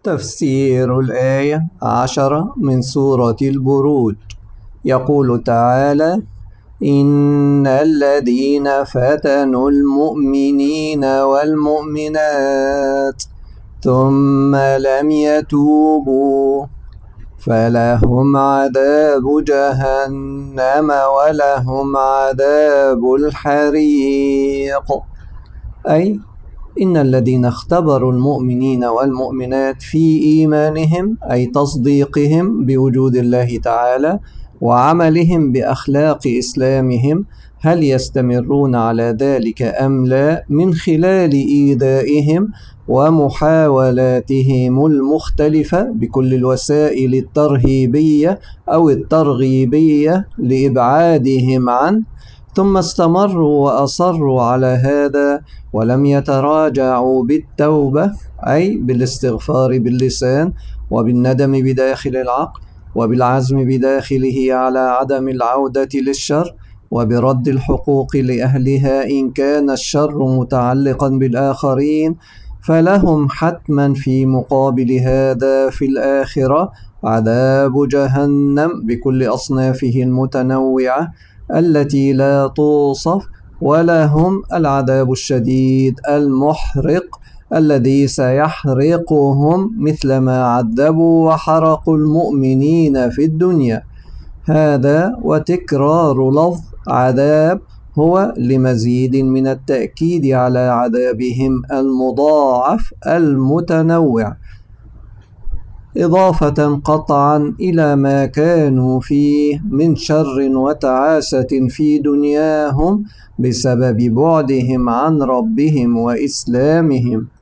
تفسير الآية 10 من سورة البروج. يقول تعالى: إن الذين فتنوا المؤمنين والمؤمنات ثم لم يتوبوا فلهم عذاب جهنم ولهم عذاب الحريق. أي إن الذين اختبروا المؤمنين والمؤمنات في إيمانهم، أي تصديقهم بوجود الله تعالى وعملهم بأخلاق إسلامهم، هل يستمرون على ذلك أم لا، من خلال إيذائهم ومحاولاتهم المختلفة بكل الوسائل الترهيبية أو الترغيبية لإبعادهم عنه، ثم استمروا وأصروا على هذا ولم يتراجعوا بالتوبة، أي بالاستغفار باللسان وبالندم بداخل العقل وبالعزم بداخله على عدم العودة للشر وبرد الحقوق لأهلها إن كان الشر متعلقا بالآخرين، فلهم حتما في مقابل هذا في الآخرة عذاب جهنم بكل أصنافه المتنوعة التي لا توصف، ولهم العذاب الشديد المحرق الذي سيحرقهم مثلما عذبوا وحرقوا المؤمنين في الدنيا. هذا وتكرار لفظ عذاب هو لمزيد من التأكيد على عذابهم المضاعف المتنوع، إضافة قطعا إلى ما كانوا فيه من شر وتعاسة في دنياهم بسبب بعدهم عن ربهم وإسلامهم.